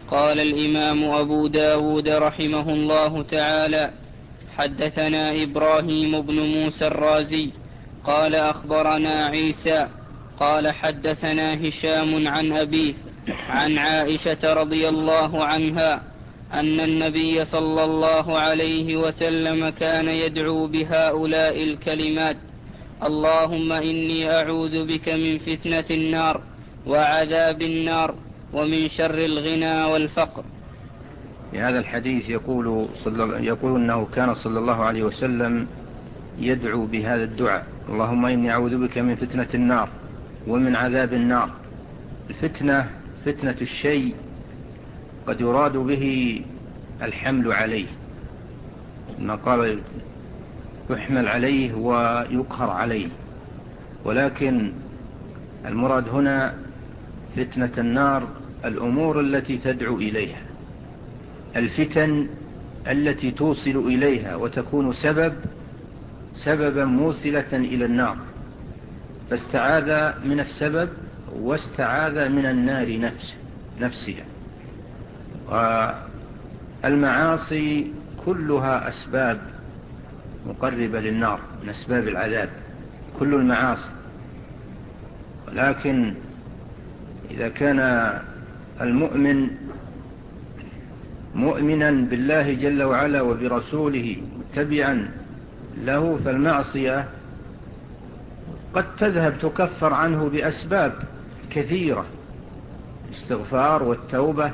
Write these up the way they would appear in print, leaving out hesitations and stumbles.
قال الإمام أبو داود رحمه الله تعالى: حدثنا إبراهيم بن موسى الرازي قال أخبرنا عيسى قال حدثنا هشام عن أبيه عن عائشة رضي الله عنها أن النبي صلى الله عليه وسلم كان يدعو بهؤلاء الكلمات: اللهم إني أعوذ بك من فتنة النار وعذاب النار ومن شر الغنى والفقر. في هذا الحديث يقول أنه كان صلى الله عليه وسلم يدعو بهذا الدعاء: اللهم إني أعوذ بك من فتنة النار ومن عذاب النار. الفتنة فتنة الشيء قد يراد به الحمل عليه، ما قال يحمل عليه ويقهر عليه، ولكن المراد هنا فتنة النار الأمور التي تدعو إليها، الفتن التي توصل إليها وتكون سببا موصلة إلى النار، فاستعاذ من السبب واستعاذ من النار نفسها. والمعاصي كلها أسباب مقربة للنار من أسباب العذاب، كل المعاصي. ولكن إذا كان المؤمن مؤمنا بالله جل وعلا وبرسوله متبعا له، فالمعصية قد تذهب تكفر عنه بأسباب كثيرة: الاستغفار والتوبة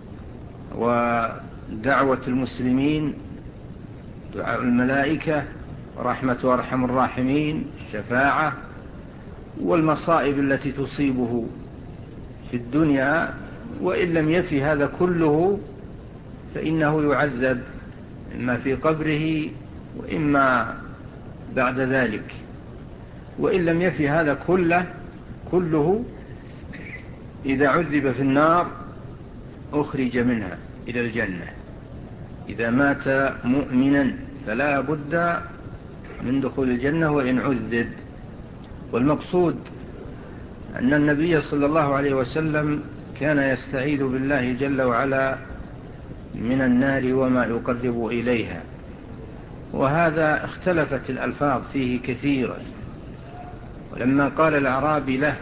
ودعوة المسلمين، دعاء الملائكة، رحمة وارحم الراحمين، الشفاعة، والمصائب التي تصيبه في الدنيا. وإن لم يفي هذا كله فإنه يعذب إما في قبره وإما بعد ذلك. وإن لم يفي هذا كله إذا عذب في النار أخرج منها إلى الجنة. إذا مات مؤمنا فلا بد من دخول الجنة وإن عذب. والمقصود أن النبي صلى الله عليه وسلم كان يستعيذ بالله جل وعلا من النار وما يقرب إليها، وهذا اختلفت الألفاظ فيه كثيرا. ولما قال الأعرابي له: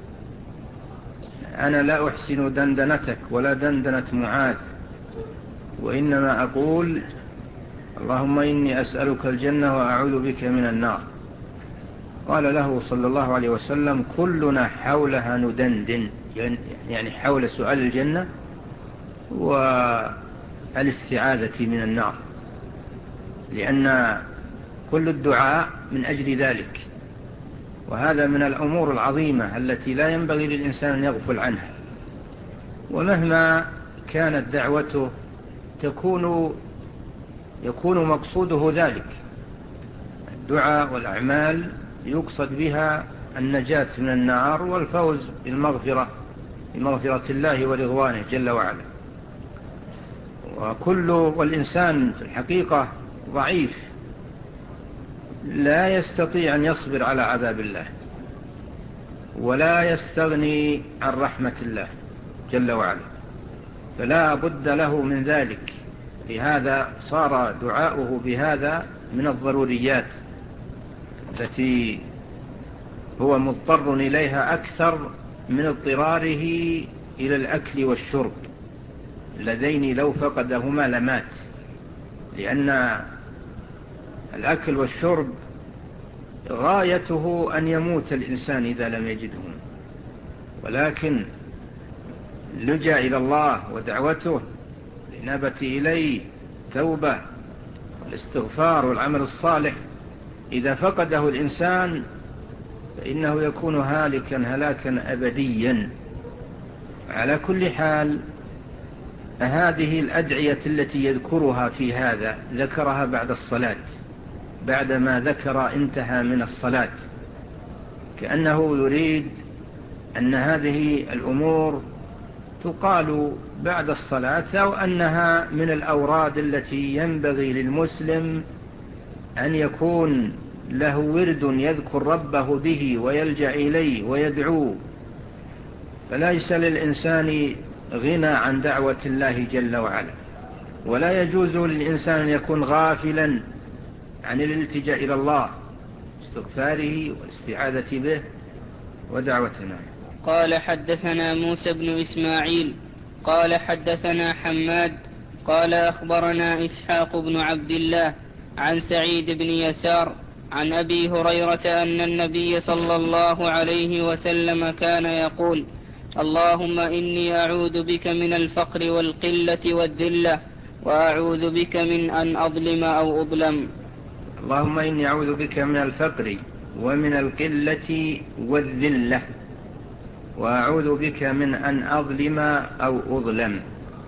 أنا لا أحسن دندنتك ولا دندنة معاذ، وإنما أقول اللهم إني أسألك الجنة وأعوذ بك من النار، قال له صلى الله عليه وسلم: كلنا حولها ندندن، يعني حول سؤال الجنة والاستعاذة من النار، لأن كل الدعاء من أجل ذلك. وهذا من الأمور العظيمة التي لا ينبغي للإنسان أن يغفل عنها. ومهما كانت دعوته يكون مقصوده ذلك. الدعاء والأعمال يقصد بها النجاة من النار والفوز بمغفرة الله ورضوانه جل وعلا. والإنسان في الحقيقة ضعيف، لا يستطيع أن يصبر على عذاب الله ولا يستغني عن رحمة الله جل وعلا، فلا بد له من ذلك. لهذا صار دعاؤه بهذا من الضروريات التي هو مضطر إليها أكثر من اضطراره إلى الأكل والشرب، اللذين لو فقدهما لمات، لأن الأكل والشرب غايته أن يموت الإنسان إذا لم يجدهم. ولكن لجأ إلى الله ودعوته، الإنابة إليه، توبة والاستغفار والعمل الصالح، إذا فقده الإنسان فإنه يكون هلاكا أبديا. على كل حال، هذه الأدعية التي يذكرها في هذا ذكرها بعد الصلاة، بعدما ذكر انتهى من الصلاة، كأنه يريد أن هذه الأمور تقال بعد الصلاة، أو أنها من الأوراد التي ينبغي للمسلم أن يكون له ورد يذكر ربه به ويلجأ إليه ويدعوه. فليس للإنسان غنى عن دعوة الله جل وعلا، ولا يجوز للإنسان أن يكون غافلا عن الالتجاء إلى الله، استغفاره والاستعاذة به ودعوتنا. قال حدثنا موسى بن إسماعيل قال حدثنا حماد قال أخبرنا إسحاق بن عبد الله عن سعيد بن يسار عن أبي هريرة أن النبي صلى الله عليه وسلم كان يقول: اللهم إني أعوذ بك من الفقر والقلة والذلة وأعوذ بك من أن أظلم أو أظلم. اللهم إني أعوذ بك من الفقر ومن القلة والذلة وأعوذ بك من أن أظلم أو أظلم.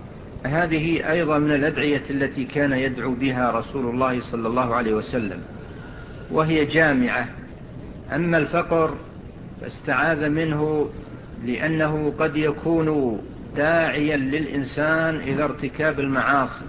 هذه أيضا من الأدعية التي كان يدعو بها رسول الله صلى الله عليه وسلم، وهي جامعة. أما الفقر فاستعاذ منه لأنه قد يكون داعيا للإنسان إلى ارتكاب المعاصي،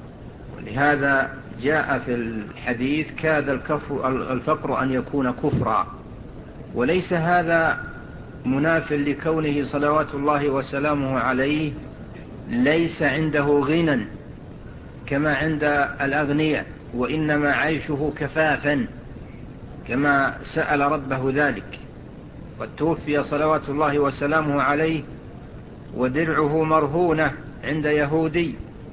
ولهذا جاء في الحديث: كاد الفقر أن يكون كفرا. وليس هذا مناف لكونه صلوات الله وسلامه عليه ليس عنده غنى كما عند الأغنياء، وإنما عيشه كفافا كما سأل ربه ذلك. قد توفي صلوات الله وسلامه عليه ودرعه مرهونة عند يهودي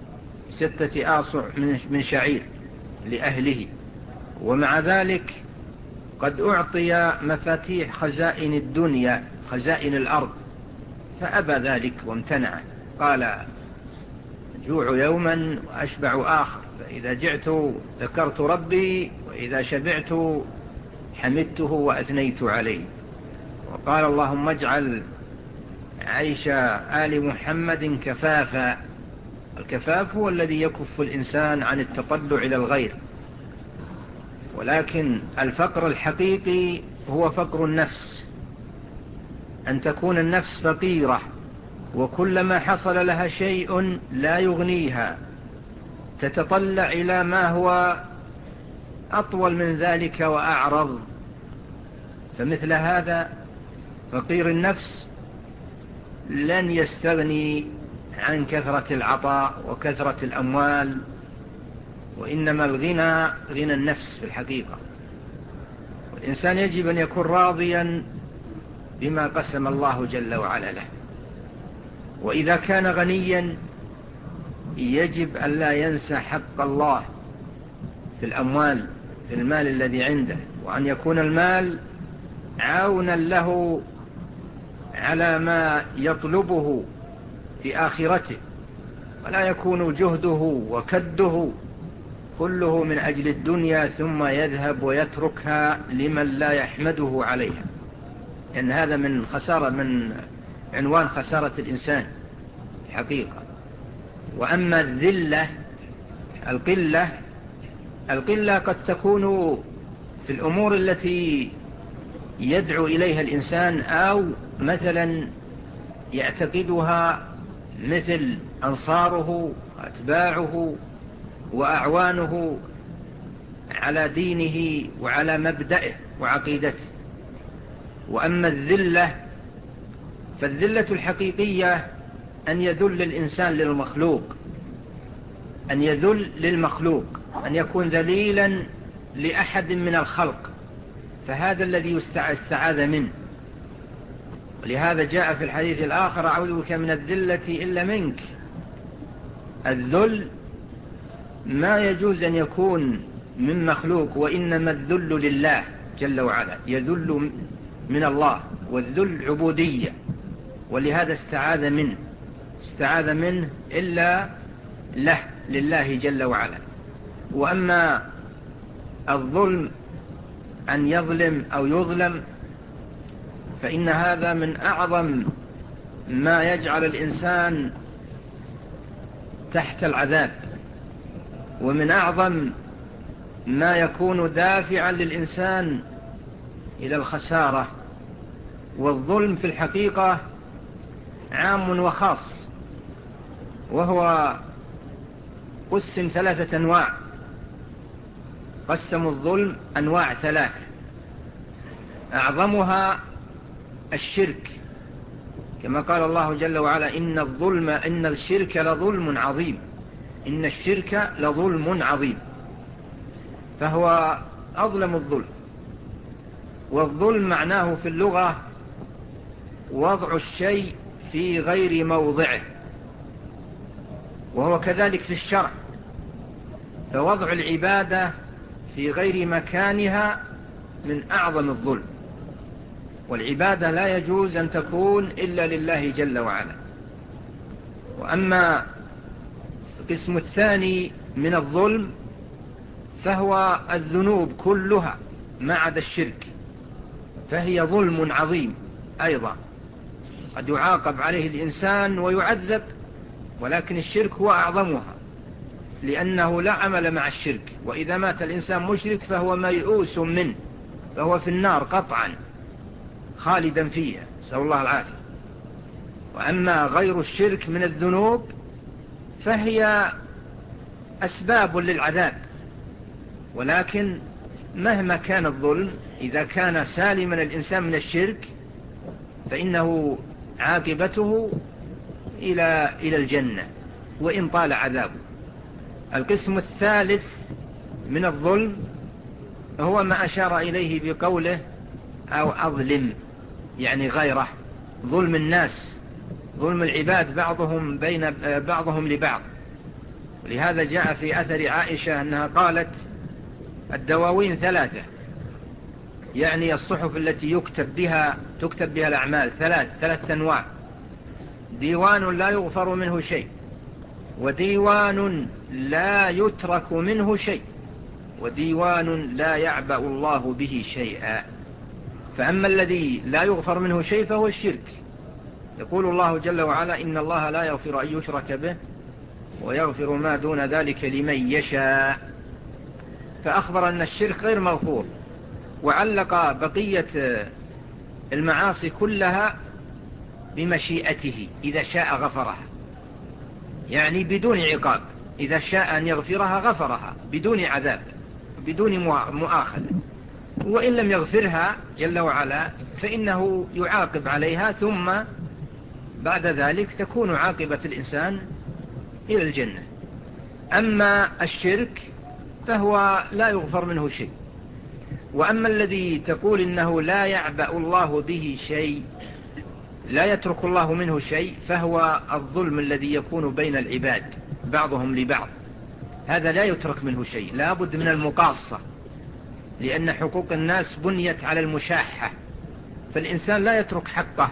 6 آصع من شعير لأهله، ومع ذلك قد أعطي مفاتيح خزائن الدنيا، خزائن الأرض، فأبى ذلك وامتنع. قال: جوع يوما وأشبع آخر، فإذا جعت ذكرت ربي، وإذا شبعت حمدته وأثنيت عليه. وقال: اللهم اجعل عيش آل محمد كفافا. الكفاف هو الذي يكف الإنسان عن التطلع إلى الغير، ولكن الفقر الحقيقي هو فقر النفس، أن تكون النفس فقيرة، وكلما حصل لها شيء لا يغنيها تتطلع إلى ما هو أطول من ذلك وأعرض. فمثل هذا فقير النفس لن يستغني عن كثرة العطاء وكثرة الأموال، وإنما الغنى غنى النفس في الحقيقة. والإنسان يجب أن يكون راضيا بما قسم الله جل وعلا له، وإذا كان غنيا يجب أن لا ينسى حق الله في الأموال، في المال الذي عنده، وأن يكون المال عونا له على ما يطلبه في آخرته، ولا يكون جهده وكده كله من أجل الدنيا ثم يذهب ويتركها لمن لا يحمده عليها، لأن هذا من خسارة، من عنوان خسارة الإنسان حقيقة. وأما الذلة، القلة قد تكون في الأمور التي يدعو إليها الإنسان، أو مثلا يعتقدها مثل أنصاره وأتباعه وأعوانه على دينه وعلى مبدئه وعقيدته. وأما الذلة فالذلة الحقيقية أن يذل الإنسان للمخلوق، أن يذل للمخلوق، أن يكون ذليلا لأحد من الخلق، فهذا الذي استعاذ منه. ولهذا جاء في الحديث الآخر: أعوذ بك من الذلة إلا منك. الذل ما يجوز أن يكون من مخلوق، وإنما الذل لله جل وعلا، يذل من الله، والذل عبودية، ولهذا استعاذ منه إلا له، لله جل وعلا. وأما الظلم، أن يظلم أو يظلم، فإن هذا من أعظم ما يجعل الإنسان تحت العذاب، ومن أعظم ما يكون دافعا للإنسان إلى الخسارة. والظلم في الحقيقة عام وخاص، وهو قسم 3 أنواع، قسموا الظلم أنواع 3، أعظمها الشرك، كما قال الله جل وعلا إن الشرك لظلم عظيم، إن الشرك لظلم عظيم، فهو أظلم الظلم. والظلم معناه في اللغة وضع الشيء في غير موضعه، وهو كذلك في الشرع، فوضع العبادة في غير مكانها من أعظم الظلم، والعبادة لا يجوز أن تكون إلا لله جل وعلا. وأما القسم الثاني من الظلم فهو الذنوب كلها ما عدا الشرك، فهي ظلم عظيم أيضا، قد يعاقب عليه الإنسان ويعذب، ولكن الشرك هو أعظمها، لأنه لا عمل مع الشرك، وإذا مات الإنسان مشرك فهو ميؤوس منه، فهو في النار قطعا خالدا فيها، نسأل الله العافية. وأما غير الشرك من الذنوب فهي أسباب للعذاب، ولكن مهما كان الظلم إذا كان سالما الإنسان من الشرك فإنه عاقبته إلى الجنة وإن طال عذابه. القسم الثالث من الظلم هو ما أشار إليه بقوله أو أظلم، يعني غيره، ظلم الناس، ظلم العباد بعضهم بين بعضهم لبعض. ولهذا جاء في أثر عائشة أنها قالت الدواوين ثلاثة، يعني الصحف التي تكتب بها الأعمال ثلاث أنواع: ديوان لا يغفر منه شيء، وديوان لا يترك منه شيء، وديوان لا يعبأ الله به شيئا. فأما الذي لا يغفر منه شيء فهو الشرك، يقول الله جل وعلا إن الله لا يغفر أن يشرك به ويغفر ما دون ذلك لمن يشاء، فأخبر أن الشرك غير مغفور، وعلق بقية المعاصي كلها بمشيئته، إذا شاء غفرها، يعني بدون عقاب، إذا شاء أن يغفرها غفرها بدون عذاب بدون مؤاخذة، وإن لم يغفرها جل وعلا فإنه يعاقب عليها، ثم بعد ذلك تكون عاقبة الإنسان إلى الجنة. أما الشرك فهو لا يغفر منه شيء. وأما الذي تقول إنه لا يعبأ الله به شيء، لا يترك الله منه شيء، فهو الظلم الذي يكون بين العباد بعضهم لبعض، هذا لا يترك منه شيء، لا بد من المقاصة، لأن حقوق الناس بنيت على المشاحة، فالإنسان لا يترك حقه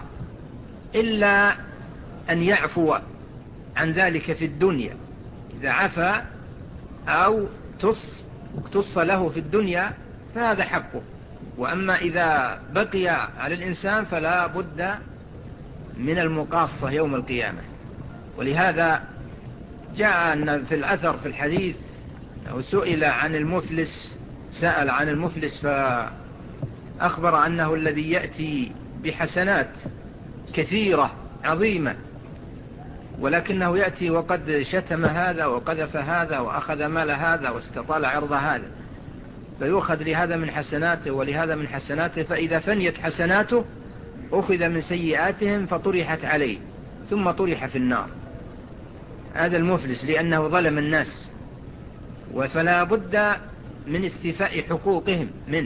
إلا أن يعفو عن ذلك في الدنيا، إذا عفا أو اقتص له في الدنيا فهذا حقه. وأما إذا بقي على الإنسان فلا بد من المقاصة يوم القيامة. ولهذا جاء أن في الأثر في الحديث سئل عن المفلس، سأل عن المفلس فأخبر أنه الذي يأتي بحسنات كثيرة عظيمة، ولكنه يأتي وقد شتم هذا وقذف هذا وأخذ مال هذا واستطال عرض هذا، فيؤخذ لهذا من حسناته ولهذا من حسناته، فإذا فنيت حسناته أخذ من سيئاتهم فطرحت عليه ثم طرح في النار. هذا المفلس لأنه ظلم الناس، فلا بد من استيفاء حقوقهم منه.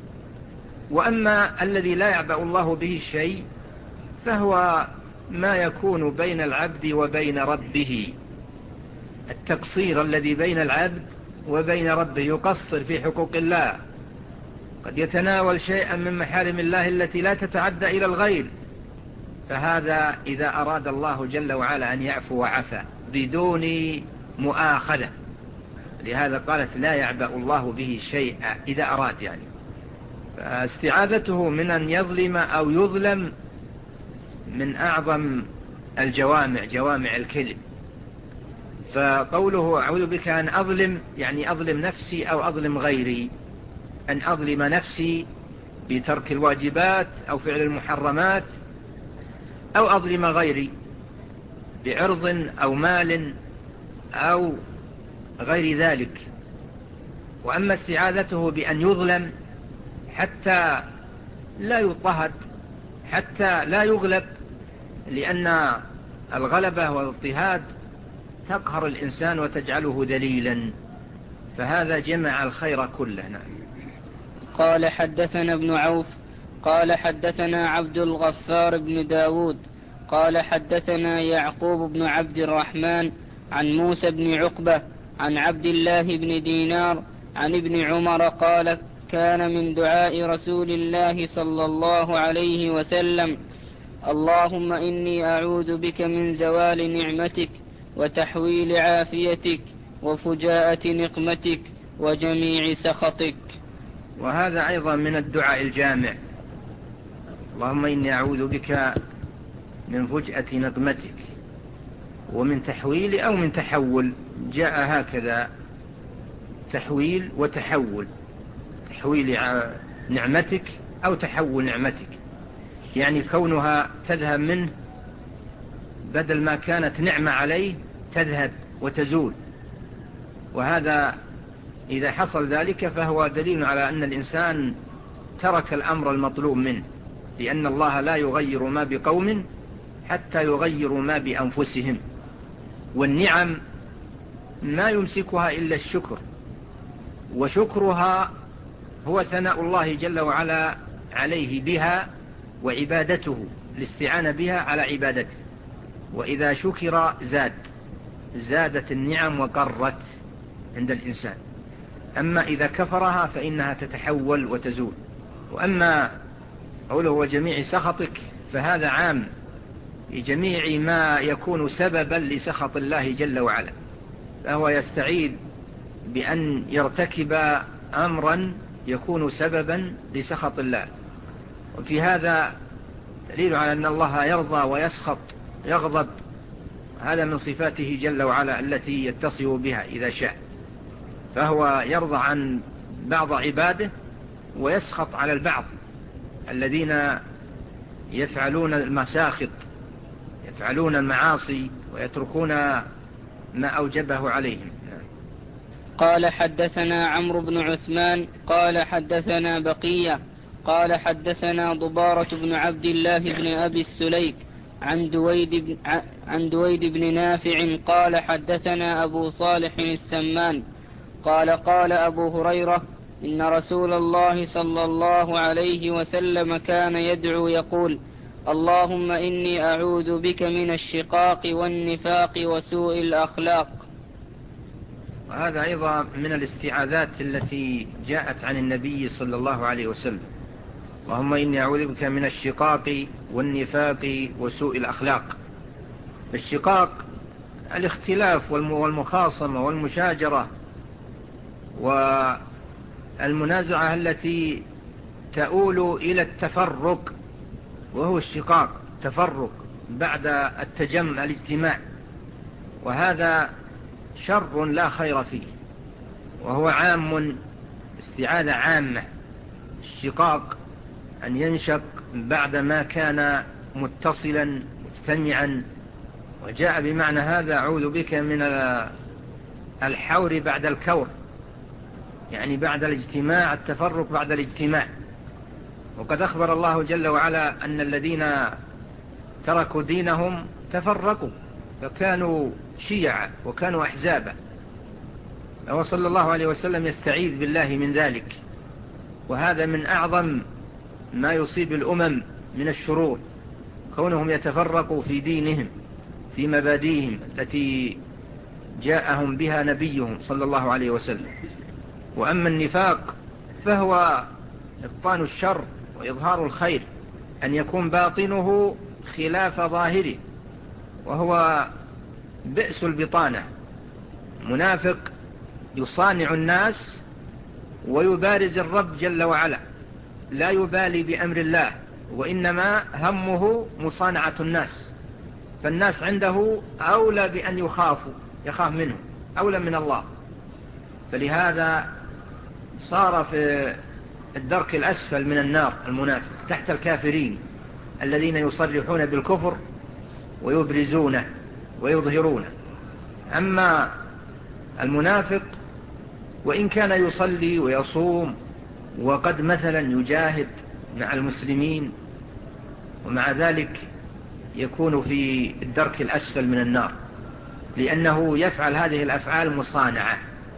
وأما الذي لا يعبأ الله به الشيء فهو ما يكون بين العبد وبين ربه، التقصير الذي بين العبد وبين ربه، يقصر في حقوق الله، قد يتناول شيئا من محارم الله التي لا تتعدى إلى الغير، فهذا إذا أراد الله جل وعلا أن يعفو عفا بدون مؤاخذة. لهذا قالت لا يعبأ الله به شيئا إذا أراد، يعني فاستعاذته من أن يظلم أو يظلم من أعظم الجوامع، جوامع الكلم. فقوله أعوذ بك أن أظلم، يعني أظلم نفسي أو أظلم غيري، أن أظلم نفسي بترك الواجبات أو فعل المحرمات، أو أظلم غيري بعرض أو مال أو غير ذلك. وأما استعاذته بأن يظلم حتى لا يضطهد، حتى لا يغلب، لأن الغلبة والاضطهاد تقهر الإنسان وتجعله ذليلا، فهذا جمع الخير كله. نعم. قال حدثنا ابن عوف قال حدثنا عبد الغفار بن داود قال حدثنا يعقوب بن عبد الرحمن عن موسى بن عقبة عن عبد الله بن دينار عن ابن عمر قال كان من دعاء رسول الله صلى الله عليه وسلم اللهم إني أعوذ بك من زوال نعمتك وتحويل عافيتك وفجاءة نقمتك وجميع سخطك. وهذا أيضا من الدعاء الجامع، اللهم إني أعوذ بك من فجأة نقمتك ومن تحويل أو من تحول، جاء هكذا تحويل وتحول، تحويل نعمتك أو تحول نعمتك، يعني كونها تذهب منه بدل ما كانت نعمة عليه تذهب وتزول. وهذا إذا حصل ذلك فهو دليل على أن الإنسان ترك الأمر المطلوب منه، لأن الله لا يغير ما بقوم حتى يغيروا ما بأنفسهم. والنعم ما يمسكها إلا الشكر، وشكرها هو ثناء الله جل وعلا عليه بها وعبادته، الاستعانة بها على عبادته. وإذا شكر زادت النعم وقرت عند الإنسان. أما إذا كفرها فإنها تتحول وتزول. وأما قوله وجميع سخطك فهذا عام لجميع ما يكون سببا لسخط الله جل وعلا، فهو يستعيذ بأن يرتكب أمرا يكون سببا لسخط الله. وفي هذا دليل على أن الله يرضى ويسخط، يغضب، هذا من صفاته جل وعلا التي يتصف بها إذا شاء، فهو يرضى عن بعض عباده ويسخط على البعض الذين يفعلون المساخط، يفعلون المعاصي ويتركون ما أوجبه عليهم. قال حدثنا عمرو بن عثمان قال حدثنا بقية قال حدثنا ضبارة بن عبد الله بن أبي السليك عن دويد بن نافع قال حدثنا أبو صالح السمان قال قال أبو هريرة إن رسول الله صلى الله عليه وسلم كان يدعو يقول اللهم إني أعوذ بك من الشقاق والنفاق وسوء الأخلاق. وهذا أيضا من الاستعاذات التي جاءت عن النبي صلى الله عليه وسلم، اللهم إني أعوذ بك من الشقاق والنفاق وسوء الأخلاق. الشقاق الاختلاف والمخاصمة والمشاجرة والمنازعة التي تؤول إلى التفرق، وهو الشقاق تفرق بعد الاجتماع، وهذا شر لا خير فيه، وهو عام، استعاذة عامة. الشقاق أن ينشق بعدما كان متصلا مجتمعا، وجاء بمعنى هذا أعوذ بك من الحور بعد الكور، يعني بعد الاجتماع، التفرق بعد الاجتماع. وقد أخبر الله جل وعلا أن الذين تركوا دينهم تفرقوا فكانوا شيعا وكانوا أحزابا، وصلى الله عليه وسلم يستعيذ بالله من ذلك. وهذا من أعظم ما يصيب الأمم من الشرور، كونهم يتفرقوا في دينهم في مبادئهم التي جاءهم بها نبيهم صلى الله عليه وسلم. وأما النفاق فهو إبطان الشر وإظهار الخير، أن يكون باطنه خلاف ظاهره، وهو بئس البطانة. منافق يصانع الناس ويبارز الرب جل وعلا، لا يبالي بأمر الله، وإنما همه مصانعة الناس، فالناس عنده أولى بأن يخاف منه أولى من الله. فلهذا صار في الدرك الأسفل من النار المنافق، تحت الكافرين الذين يصرحون بالكفر ويبرزونه ويظهرونه. أما المنافق وإن كان يصلي ويصوم وقد مثلا يجاهد مع المسلمين، ومع ذلك يكون في الدرك الأسفل من النار، لأنه يفعل هذه الأفعال مصانعة،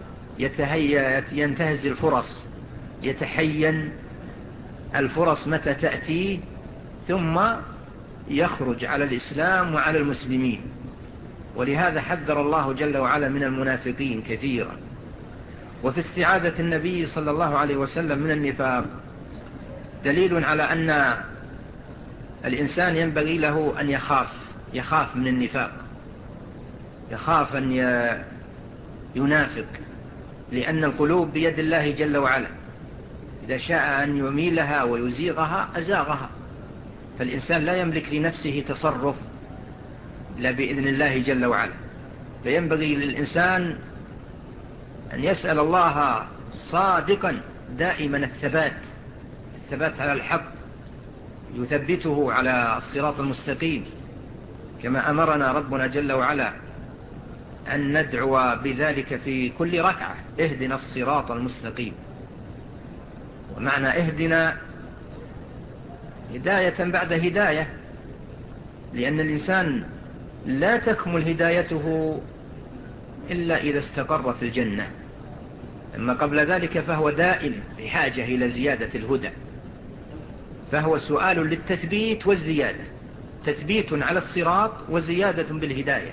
ينتهز الفرص، يتحين الفرص متى تأتي، ثم يخرج على الإسلام وعلى المسلمين. ولهذا حذر الله جل وعلا من المنافقين كثيرا. وفي استعاذة النبي صلى الله عليه وسلم من النفاق دليل على أن الإنسان ينبغي له أن يخاف من النفاق، يخاف أن ينافق، لأن القلوب بيد الله جل وعلا، إذا شاء أن يميلها ويزيغها أزاغها، فالإنسان لا يملك لنفسه تصرف إلا بإذن الله جل وعلا. فينبغي للإنسان أن يسأل الله صادقا دائما الثبات على الحق، يثبته على الصراط المستقيم، كما أمرنا ربنا جل وعلا أن ندعو بذلك في كل ركعة: اهدنا الصراط المستقيم. ومعنى اهدنا هداية بعد هداية، لأن الإنسان لا تكمل هدايته إلا إذا استقر في الجنة، أما قبل ذلك فهو دائم بحاجة إلى زيادة الهدى، فهو سؤال للتثبيت والزيادة، تثبيت على الصراط وزيادة بالهداية.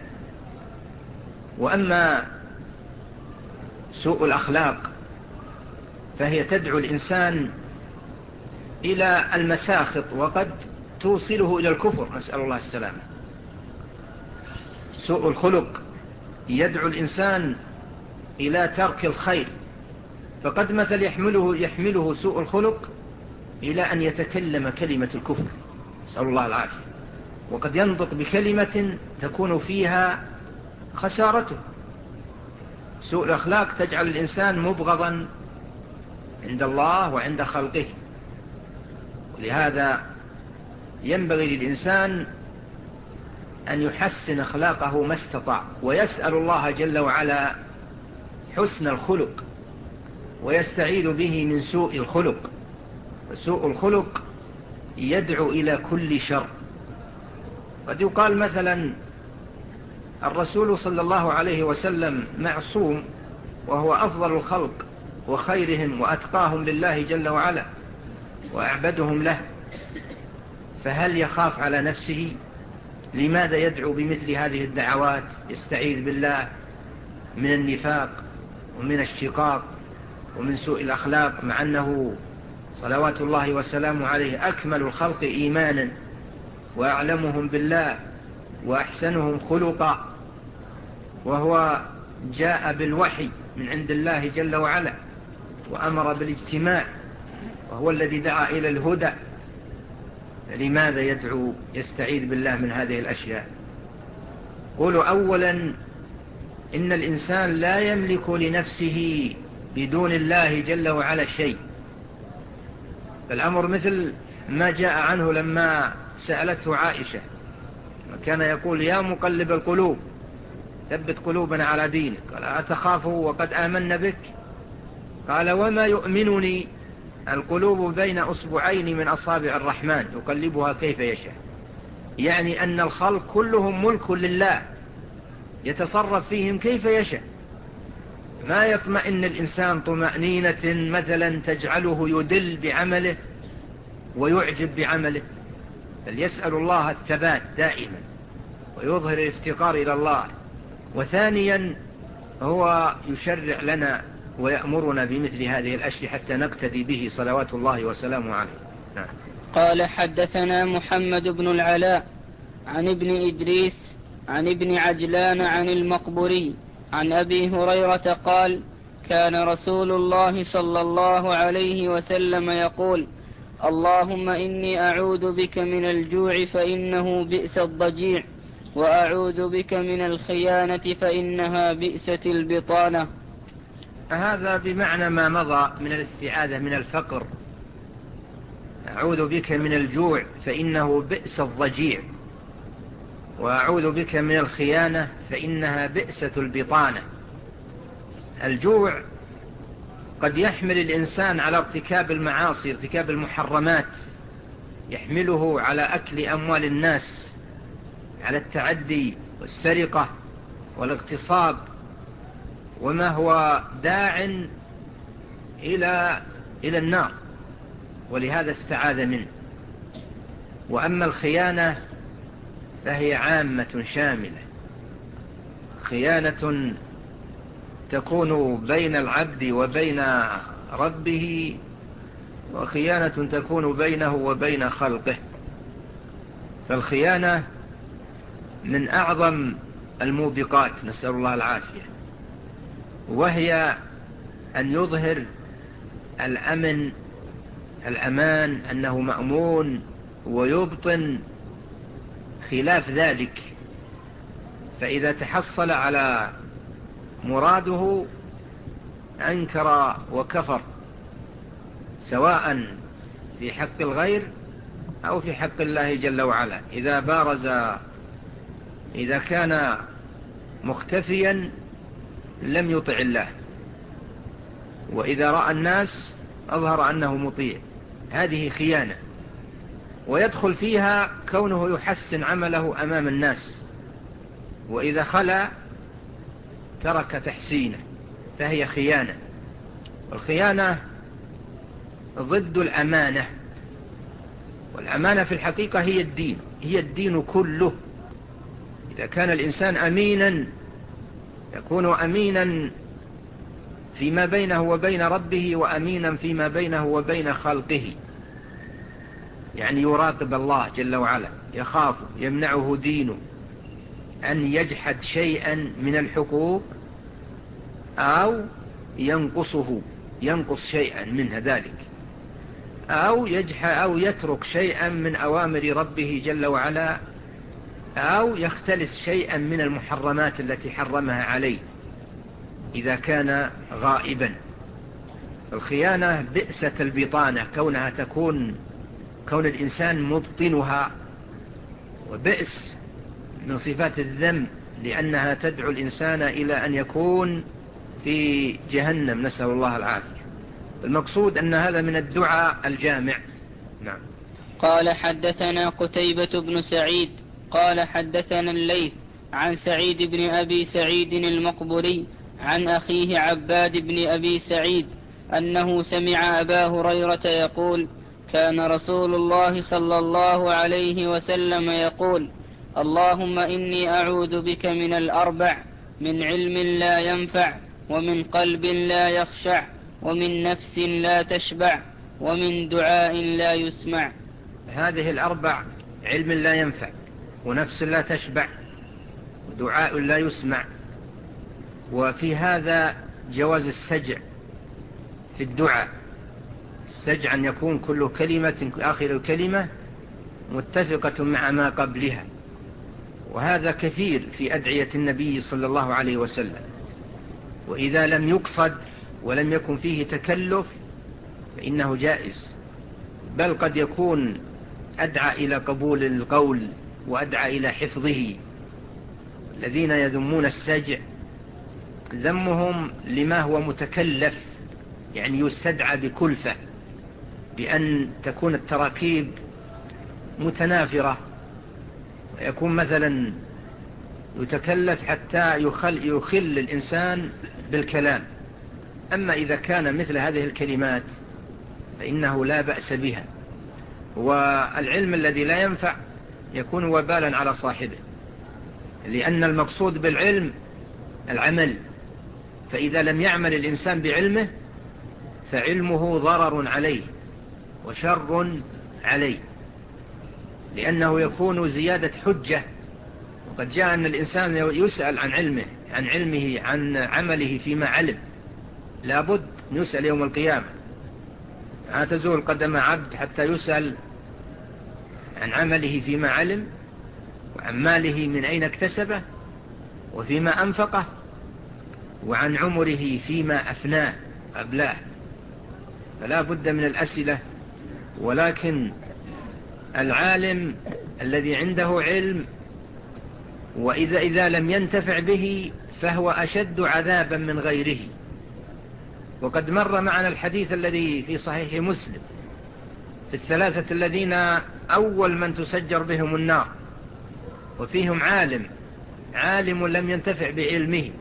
وأما سوء الأخلاق فهي تدعو الإنسان إلى المساخط، وقد توصله إلى الكفر، نسأل الله السلامة. سوء الخلق يدعو الإنسان إلى ترك الخير، فقد مثل يحمله سوء الخلق إلى أن يتكلم كلمة الكفر، نسأل الله العافية، وقد ينطق بكلمة تكون فيها خسارته. سوء الأخلاق تجعل الإنسان مبغضا عند الله وعند خلقه، ولهذا ينبغي للإنسان أن يحسن أخلاقه ما استطاع، ويسأل الله جل وعلا حسن الخلق، ويستعيذ به من سوء الخلق. وسوء الخلق يدعو إلى كل شر. قد يقال مثلا الرسول صلى الله عليه وسلم معصوم، وهو أفضل الخلق وخيرهم وأتقاهم لله جل وعلا وأعبدهم له، فهل يخاف على نفسه؟ لماذا يدعو بمثل هذه الدعوات؟ يستعيذ بالله من النفاق ومن الشقاق ومن سوء الأخلاق، مع أنه صلوات الله وسلامه عليه أكمل الخلق إيمانا وأعلمهم بالله وأحسنهم خلقا، وهو جاء بالوحي من عند الله جل وعلا وأمر بالاجتماع، وهو الذي دعا إلى الهدى. لماذا يستعيذ بالله من هذه الأشياء؟ قولوا أولا إن الإنسان لا يملك لنفسه بدون الله جل وعلا شيء. فالأمر مثل ما جاء عنه لما سألته عائشة، كان يقول: يا مقلب القلوب ثبت قلوبنا على دينك. قال: أتخاف وقد آمنا بك؟ قال: وما يؤمنني؟ القلوب بين أصبعين من أصابع الرحمن يقلبها كيف يشاء. يعني أن الخلق كلهم ملك لله يتصرف فيهم كيف يشاء. ما يطمئن الإنسان طمأنينة مثلا تجعله يدل بعمله ويعجب بعمله، بل يسأل الله الثبات دائما ويظهر الافتقار إلى الله. وثانيا هو يشرع لنا ويأمرنا بمثل هذه الأشياء حتى نقتدي به صلوات الله وسلامه عليه. نعم. قال: حدثنا محمد بن العلاء عن ابن إدريس عن ابن عجلان عن المقبري عن أبي هريرة قال: كان رسول الله صلى الله عليه وسلم يقول: اللهم إني أعوذ بك من الجوع فإنه بئس الضجيع، وأعوذ بك من الخيانة فإنها بئست البطانة. هذا بمعنى ما مضى من الاستعاذة من الفقر. أعوذ بك من الجوع فإنه بئس الضجيع، وأعوذ بك من الخيانة فإنها بئست البطانة. الجوع قد يحمل الإنسان على ارتكاب المعاصي، ارتكاب المحرمات، يحمله على أكل أموال الناس على التعدي والسرقة والاغتصاب، وما هو داع إلى النار، ولهذا استعاذ منه. وأما الخيانة فهي عامة شاملة، خيانة تكون بين العبد وبين ربه، وخيانة تكون بينه وبين خلقه. فالخيانة من أعظم الموبقات، نسأل الله العافية، وهي أن يظهر الأمان أنه مأمون، ويبطن خلاف ذلك. فإذا تحصل على مراده أنكر وكفر، سواء في حق الغير أو في حق الله جل وعلا. إذا كان مختفيا لم يطع الله، وإذا رأى الناس أظهر أنه مطيع. هذه خيانة، ويدخل فيها كونه يحسن عمله أمام الناس، وإذا خلا ترك تحسينه، فهي خيانة. والخيانة ضد الأمانة، والأمانة في الحقيقة هي الدين كله. إذا كان الإنسان أمينا يكون أمينا فيما بينه وبين ربه، وأمينا فيما بينه وبين خلقه، يعني يراقب الله جل وعلا، يخاف، يمنعه دينه أن يجحد شيئا من الحقوق أو ينقص شيئا منها ذلك، أو يترك شيئا من أوامر ربه جل وعلا، أو يختلس شيئا من المحرمات التي حرمها عليه إذا كان غائبا. الخيانة بئسة البطانة، كون الإنسان مبطنها، وبئس من صفات الذنب، لأنها تدعو الإنسان إلى أن يكون في جهنم، نسأل الله العافية. المقصود أن هذا من الدعاء الجامع. نعم. قال حدثنا قتيبة بن سعيد قال حدثنا الليث عن سعيد بن أبي سعيد المقبري عن أخيه عباد بن أبي سعيد أنه سمع أبا هريرة يقول: كان رسول الله صلى الله عليه وسلم يقول: اللهم إني أعوذ بك من الأربع: من علم لا ينفع، ومن قلب لا يخشع، ومن نفس لا تشبع، ومن دعاء لا يسمع. هذه الأربع: علم لا ينفع، ونفس لا تشبع، ودعاء لا يسمع. وفي هذا جواز السجع في الدعاء. السجع أن يكون كل كلمة آخر الكلمة متفقة مع ما قبلها، وهذا كثير في أدعية النبي صلى الله عليه وسلم. وإذا لم يقصد ولم يكن فيه تكلف فإنه جائز، بل قد يكون أدعى إلى قبول القول وأدعى إلى حفظه. الذين يذمون السجع ذمهم لما هو متكلف، يعني يستدعى بكلفة، بأن تكون التراكيب متنافرة، ويكون مثلا يتكلف حتى يخل الإنسان بالكلام. أما إذا كان مثل هذه الكلمات فإنه لا بأس بها. والعلم الذي لا ينفع يكون وبالا على صاحبه، لأن المقصود بالعلم العمل، فإذا لم يعمل الإنسان بعلمه فعلمه ضرر عليه وشر عليه، لأنه يكون زيادة حجة. وقد جاء أن الإنسان يسأل عن علمه عن عمله فيما علم، لابد يسأل يوم القيامة. لا تزول قدم عبد حتى يسأل عن عمله فيما علم، وعن ماله من أين اكتسبه، وفيما أنفقه، وعن عمره فيما أفناه قبلاه. فلا بد من الأسئلة. ولكن العالم الذي عنده علم وإذا لم ينتفع به فهو أشد عذابا من غيره. وقد مر معنا الحديث الذي في صحيح مسلم في الثلاثة الذين أول من تسجر بهم النار: وفيهم عالم لم ينتفع بعلمه،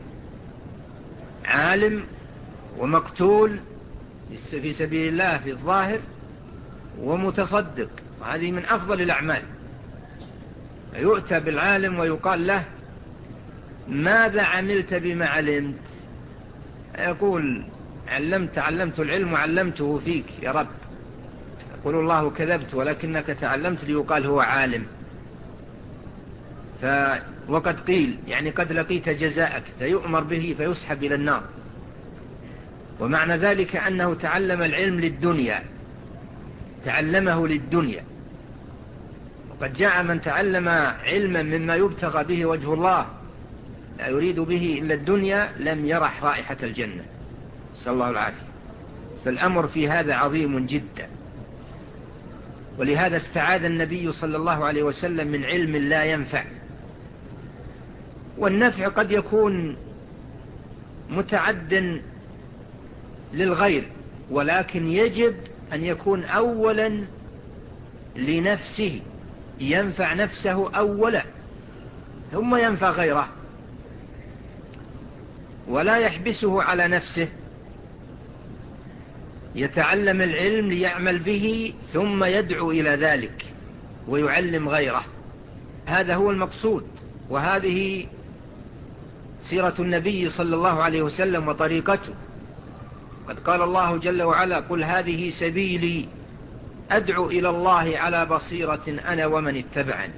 عالم ومقتول في سبيل الله في الظاهر، ومتصدق، وهذه من أفضل الأعمال. يؤتى بالعالم ويقال له: ماذا عملت بما علمت؟ يقول: تعلمت العلم وعلمته فيك يا رب. يقول الله: كذبت ولكنك تعلمت، ليقال هو عالم. وقد قيل يعني قد لقيت جزاءك، فيؤمر به فيسحب إلى النار. ومعنى ذلك أنه تعلم العلم للدنيا، تعلمه للدنيا. وقد جاء من تعلم علما مما يبتغى به وجه الله لا يريد به إلا الدنيا لم يرح رائحة الجنة، نسأل الله العافية. فالأمر في هذا عظيم جدا. ولهذا استعاذ النبي صلى الله عليه وسلم من علم لا ينفع. والنفع قد يكون متعد للغير، ولكن يجب أن يكون أولا لنفسه، ينفع نفسه أولا ثم ينفع غيره، ولا يحبسه على نفسه. يتعلم العلم ليعمل به ثم يدعو إلى ذلك ويعلم غيره، هذا هو المقصود. وهذه سيرة النبي صلى الله عليه وسلم وطريقته. قد قال الله جل وعلا: قل هذه سبيلي أدعو إلى الله على بصيرة أنا ومن اتبعني.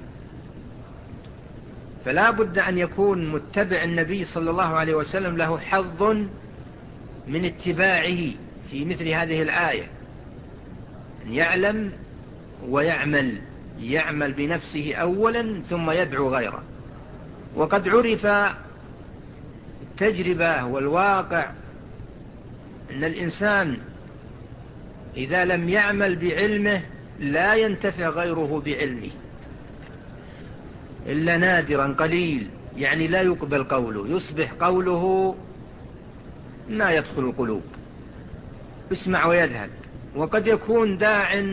فلا بد أن يكون متبع النبي صلى الله عليه وسلم له حظ من اتباعه في مثل هذه الآية، أن يعلم ويعمل، يعمل بنفسه أولا ثم يدعو غيره. وقد عرف التجربة والواقع أن الإنسان إذا لم يعمل بعلمه لا ينتفع غيره بعلمه إلا نادرا قليل، يعني لا يقبل قوله، يصبح قوله ما يدخل القلوب، يسمع ويذهب. وقد يكون داع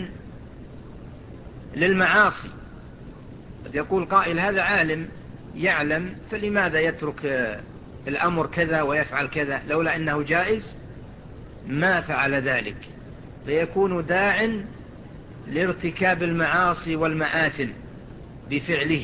للمعاصي، قد يقول قائل: هذا عالم يعلم، فلماذا يترك الأمر كذا ويفعل كذا؟ لولا أنه جائز ما فعل ذلك. فيكون داع لارتكاب المعاصي والمآثم بفعله.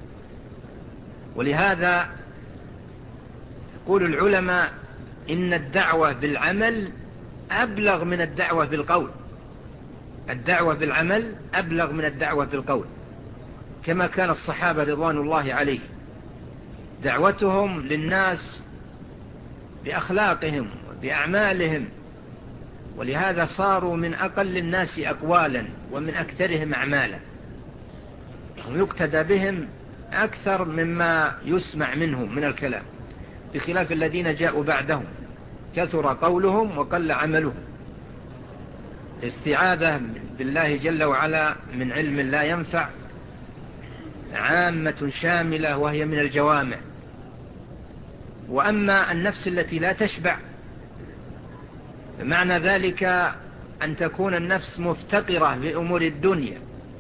ولهذا يقول العلماء: إن الدعوة بالعمل أبلغ من الدعوة بالقول. الدعوة بالعمل أبلغ من الدعوة بالقول، كما كان الصحابة رضوان الله عليه دعوتهم للناس بأخلاقهم وبأعمالهم، ولهذا صاروا من أقل الناس أقوالا ومن أكثرهم أعمالا، ويقتدى بهم أكثر مما يسمع منهم من الكلام، بخلاف الذين جاءوا بعدهم كثر قولهم وقل عملهم. استعاذة بالله جل وعلا من علم لا ينفع عامة شاملة، وهي من الجوامع. وأما النفس التي لا تشبع فمعنى ذلك أن تكون النفس مفتقرة بأمور الدنيا،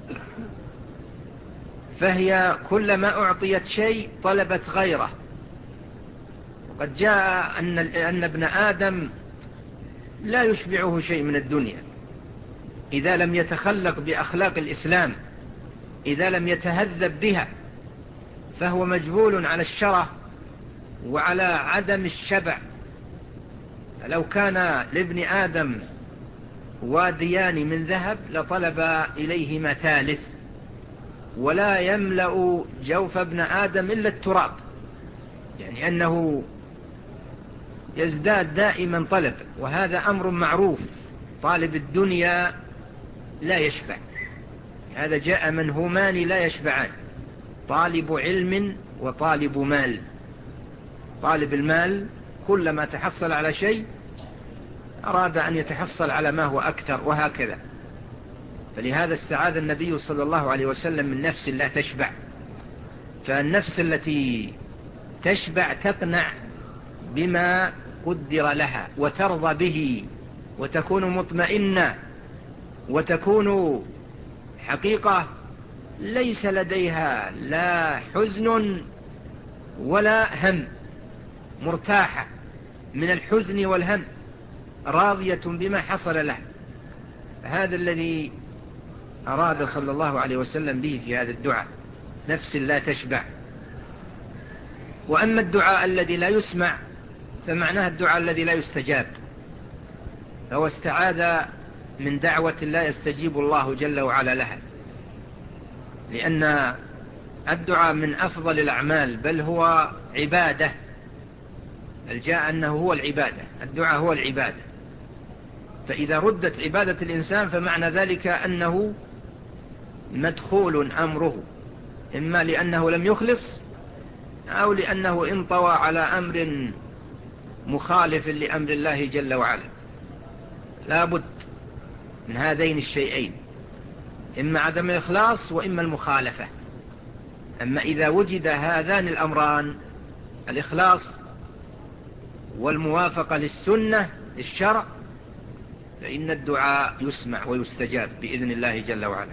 فهي كلما أعطيت شيء طلبت غيره. وقد جاء أن ابن آدم لا يشبعه شيء من الدنيا إذا لم يتخلق بأخلاق الإسلام، إذا لم يتهذب بها، فهو مجبول على الشره وعلى عدم الشبع. لو كان لابن آدم واديان من ذهب لطلب إليهما ثالث، ولا يملأ جوف ابن آدم إلا التراب، يعني أنه يزداد دائما طلب. وهذا أمر معروف، طالب الدنيا لا يشبع، هذا جاء منهومان لا يشبعان: طالب علم وطالب مال. طالب المال كلما تحصل على شيء أراد أن يتحصل على ما هو أكثر، وهكذا. فلهذا استعاذ النبي صلى الله عليه وسلم من نفس لا تشبع. فالنفس التي تشبع تقنع بما قدر لها وترضى به وتكون مطمئنة، وتكون حقيقة ليس لديها لا حزن ولا هم، مرتاحة من الحزن والهم، راضية بما حصل لها. هذا الذي أراد صلى الله عليه وسلم به في هذا الدعاء، نفس لا تشبع. وأما الدعاء الذي لا يسمع فمعناه الدعاء الذي لا يستجاب، فهو استعاذ من دعوة لا يستجيب الله جل وعلا لها، لأن الدعاء من أفضل الأعمال، بل هو عبادة، بل جاء أنه هو العبادة، الدعاء هو العبادة. فإذا ردت عبادة الإنسان فمعنى ذلك أنه مدخول أمره، إما لأنه لم يخلص أو لأنه انطوى على أمر مخالف لأمر الله جل وعلا. لا بد من هذين الشيئين، إما عدم الإخلاص وإما المخالفة. أما إذا وجد هذان الأمران، الإخلاص والموافقة للسنة للشرع، فإن الدعاء يسمع ويستجاب بإذن الله جل وعلا.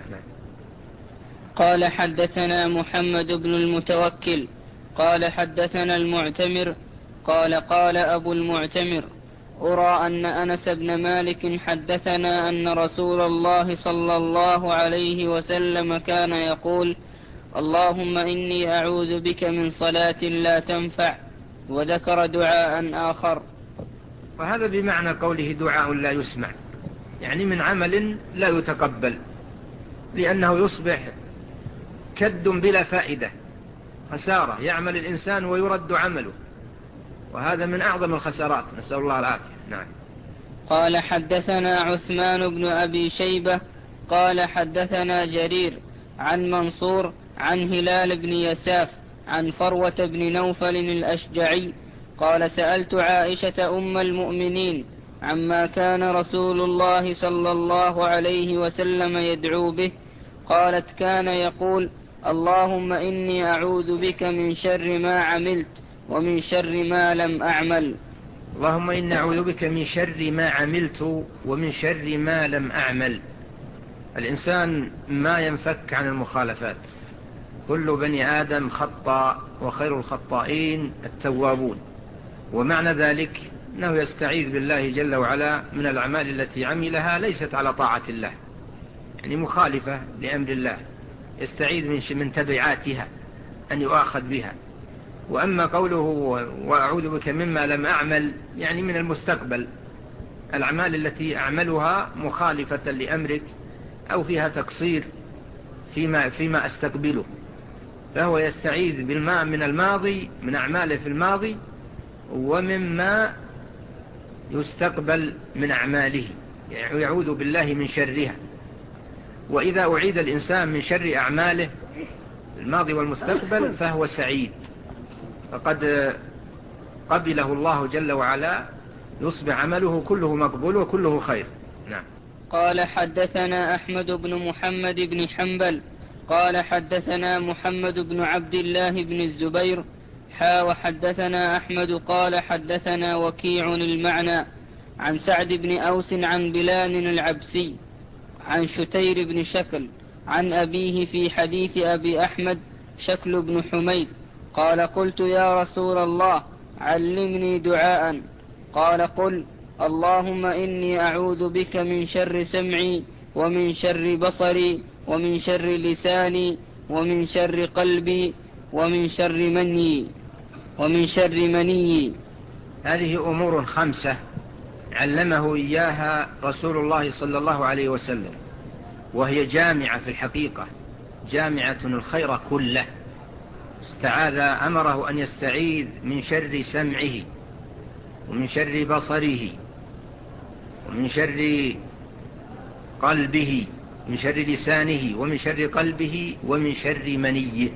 قال حدثنا محمد بن المتوكل قال حدثنا المعتمر قال أبو المعتمر: أرى أن أنس بن مالك حدثنا أن رسول الله صلى الله عليه وسلم كان يقول: اللهم إني أعوذ بك من صلاة لا تنفع، وذكر دعاء آخر. وهذا بمعنى قوله دعاء لا يسمع، يعني من عمل لا يتقبل، لأنه يصبح كد بلا فائدة، خسارة، يعمل الإنسان ويرد عمله، وهذا من أعظم الخسارات، نسأل الله العافية. نعم. قال حدثنا عثمان بن أبي شيبة قال حدثنا جرير عن منصور عن هلال بن يساف عن فروة بن نوفل الأشجعي قال: سألت عائشة أم المؤمنين عما كان رسول الله صلى الله عليه وسلم يدعو به، قالت: كان يقول: اللهم إني أعوذ بك من شر ما عملت ومن شر ما لم أعمل. اللهم إني أعوذ بك من شر ما عملت ومن شر ما لم أعمل. الإنسان ما ينفك عن المخالفات، كل بني آدم خطاء وخير الخطائين التوابون، ومعنى ذلك أنه يستعيذ بالله جل وعلا من الأعمال التي عملها ليست على طاعة الله، يعني مخالفة لأمر الله، يستعيذ من تبعاتها أن يؤاخذ بها. وأما قوله وأعوذ بك مما لم أعمل، يعني من المستقبل، الأعمال التي أعملها مخالفة لأمرك أو فيها تقصير فيما أستقبله، فهو يستعيذ بالماء من الماضي، من أعماله في الماضي، ومما يستقبل من أعماله، يعني يعوذ بالله من شرها. وإذا أعيد الإنسان من شر أعماله في الماضي والمستقبل فهو سعيد، فقد قبله الله جل وعلا، يصبح عمله كله مقبول وكله خير. نعم. قال حدثنا أحمد بن محمد بن حنبل قال حدثنا محمد بن عبد الله بن الزبير وحدثنا أحمد قال حدثنا وكيع المعنى عن سعد بن أوس عن بلال العبسي عن شتير بن شكل عن أبيه في حديث أبي أحمد شكل بن حميد قال: قلت يا رسول الله علمني دعاء، قال: قل: اللهم إني أعوذ بك من شر سمعي ومن شر بصري ومن شر لساني ومن شر قلبي ومن شر مني. هذه أمور 5 علمه إياها رسول الله صلى الله عليه وسلم، وهي جامعة في الحقيقة، جامعة الخير كله. أمره أن يستعيذ من شر سمعه ومن شر بصره ومن شر قلبه، من شر لسانه ومن شر قلبه ومن شر منيه.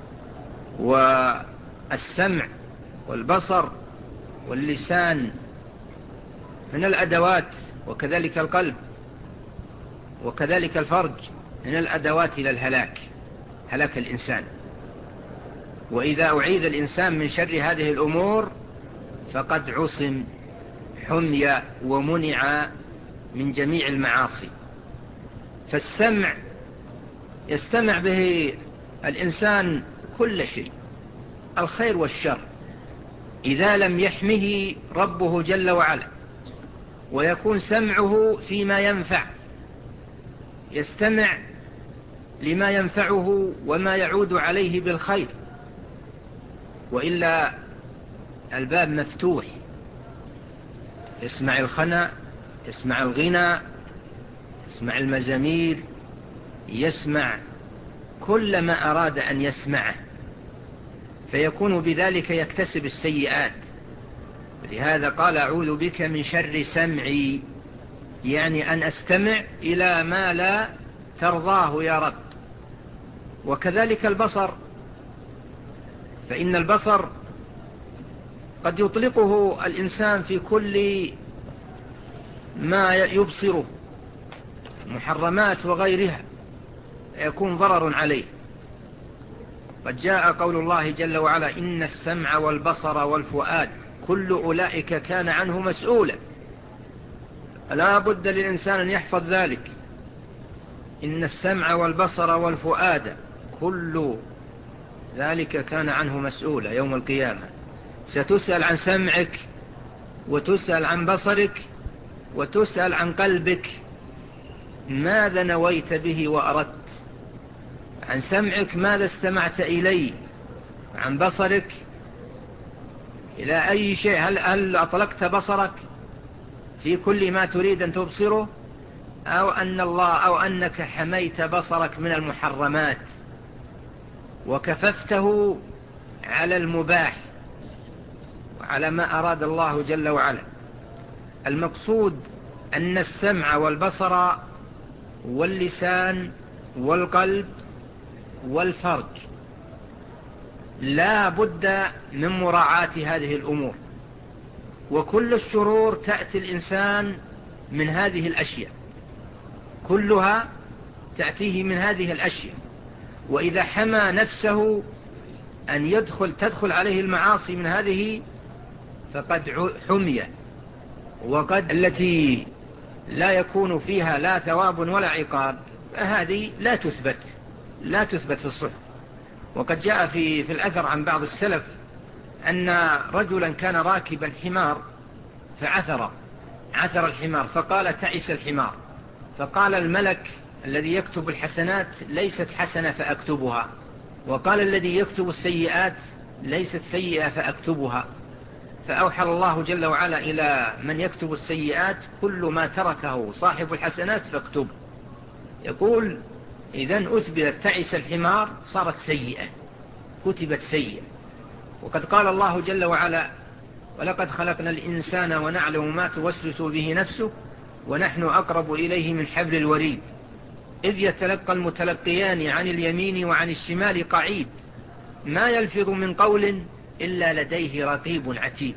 والسمع والبصر واللسان من الأدوات، وكذلك القلب وكذلك الفرج من الأدوات إلى الهلاك، هلاك الإنسان. وإذا أعيد الإنسان من شر هذه الأمور فقد عصم، حمي ومنع من جميع المعاصي. فالسمع يستمع به الإنسان كل شيء، الخير والشر، إذا لم يحمه ربه جل وعلا ويكون سمعه فيما ينفع، يستمع لما ينفعه وما يعود عليه بالخير، وإلا الباب مفتوح، يسمع الخنا، يسمع الغنى، يسمع المزامير، يسمع كل ما أراد أن يسمعه، فيكون بذلك يكتسب السيئات. لهذا قال أعوذ بك من شر سمعي، يعني أن أستمع إلى ما لا ترضاه يا رب. وكذلك البصر، فإن البصر قد يطلقه الإنسان في كل ما يبصره، محرمات وغيرها، يكون ضرر عليه. قد جاء قول الله جل وعلا إن السمع والبصر والفؤاد كل أولئك كان عنه مسؤولا. لا بد للإنسان أن يحفظ ذلك، إن السمع والبصر والفؤاد كل ذلك كان عنه مسؤولا يوم القيامة. ستسأل عن سمعك، وتسأل عن بصرك، وتسأل عن قلبك، ماذا نويت به وأردت؟ عن سمعك ماذا استمعت إليه؟ عن بصرك إلى أي شيء، هل أطلقت بصرك في كل ما تريد أن تبصره، أو أنك حميت بصرك من المحرمات وكففته على المباح وعلى ما أراد الله جل وعلا. المقصود أن السمع والبصر واللسان والقلب والفرج لا بد من مراعاة هذه الأمور، وكل الشرور تأتي الإنسان من هذه الأشياء، كلها تأتيه من هذه الأشياء. وإذا حمى نفسه أن تدخل عليه المعاصي من هذه فقد حمي، وقد التي لا يكون فيها لا ثواب ولا عقاب، فهذه لا تثبت في الصحف. وقد جاء في الأثر عن بعض السلف أن رجلا كان راكبا حمار فعثر الحمار، فقال تعس الحمار. فقال الملك الذي يكتب الحسنات ليست حسنة فأكتبها، وقال الذي يكتب السيئات ليست سيئة فأكتبها. فأوحى الله جل وعلا إلى من يكتب السيئات كل ما تركه صاحب الحسنات فاكتبه. يقول إذن أثبت تعس الحمار صارت سيئة، كتبت سيئة. وقد قال الله جل وعلا ولقد خلقنا الإنسان ونعلم ما توسوس به نفسه ونحن أقرب إليه من حبل الوريد إذ يتلقى المتلقيان عن اليمين وعن الشمال قعيد ما يلفظ من قول إلا لديه رقيب عتيد.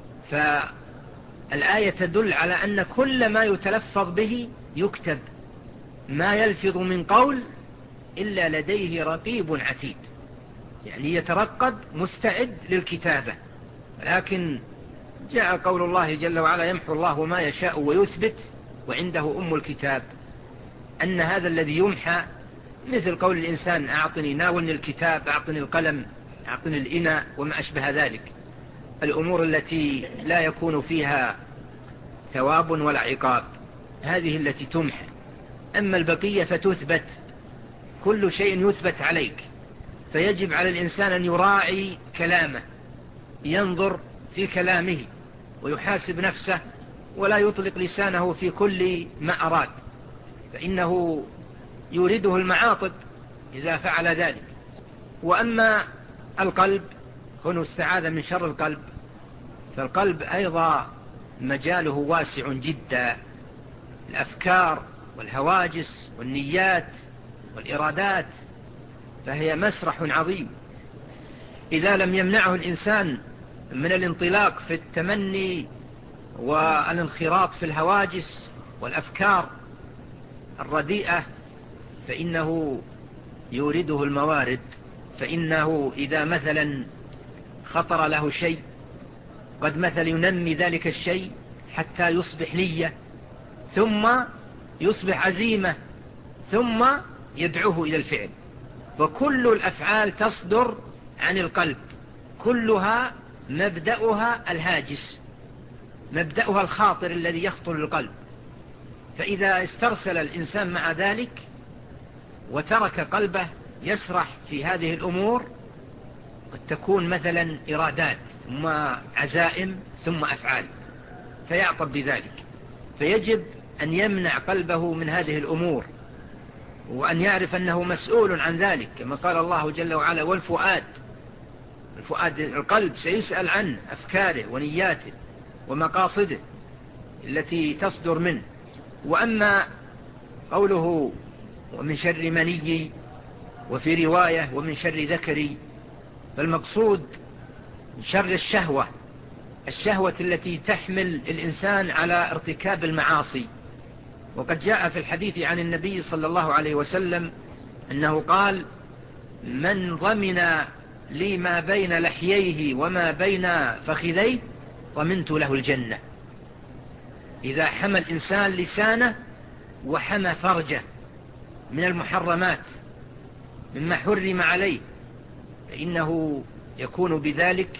فالآية تدل على أن كل ما يتلفظ به يكتب، ما يلفظ من قول إلا لديه رقيب عتيد، يعني يترقب مستعد للكتابة. لكن جاء قول الله جل وعلا يمحو الله ما يشاء ويثبت وعنده أم الكتاب، أن هذا الذي يمحى مثل قول الإنسان أعطني، ناولني الكتاب، أعطني القلم، أعطني الإناء وما أشبه ذلك، الأمور التي لا يكون فيها ثواب ولا عقاب، هذه التي تمحى. أما البقية فتثبت، كل شيء يثبت عليك، فيجب على الإنسان أن يراعي كلامه، ينظر في كلامه ويحاسب نفسه، ولا يطلق لسانه في كل ما أراد، فإنه يورده المعاطب إذا فعل ذلك. وأما القلب، كونه استعاذ من شر القلب، فالقلب أيضا مجاله واسع جدا، الأفكار والهواجس والنيات والإرادات، فهي مسرح عظيم. إذا لم يمنعه الإنسان من الانطلاق في التمني والانخراط في الهواجس والأفكار الرديئة فإنه يورده الموارد. فإنه إذا مثلا خطر له شيء قد مثل ينمي ذلك الشيء حتى يصبح نية، ثم يصبح عزيمة، ثم يدعوه إلى الفعل. فكل الأفعال تصدر عن القلب، كلها مبدأها الهاجس، مبدأها الخاطر الذي يخطر القلب. فإذا استرسل الإنسان مع ذلك وترك قلبه يسرح في هذه الأمور، قد تكون مثلا إرادات ثم عزائم ثم أفعال، فيعطب بذلك. فيجب أن يمنع قلبه من هذه الأمور، وأن يعرف أنه مسؤول عن ذلك، كما قال الله جل وعلا: والفؤاد. الفؤاد القلب سيسأل عن أفكاره ونياته ومقاصده التي تصدر منه. وأما قوله ومن شر مني، وفي رواية ومن شر ذكري، فالمقصود شر الشهوة، الشهوة التي تحمل الإنسان على ارتكاب المعاصي. وقد جاء في الحديث عن النبي صلى الله عليه وسلم أنه قال: من ضمن لي ما بين لحييه وما بين فخذيه ضمنت له الجنة. إذا حمى الإنسان لسانه وحمى فرجه من المحرمات مما حرم عليه، فإنه يكون بذلك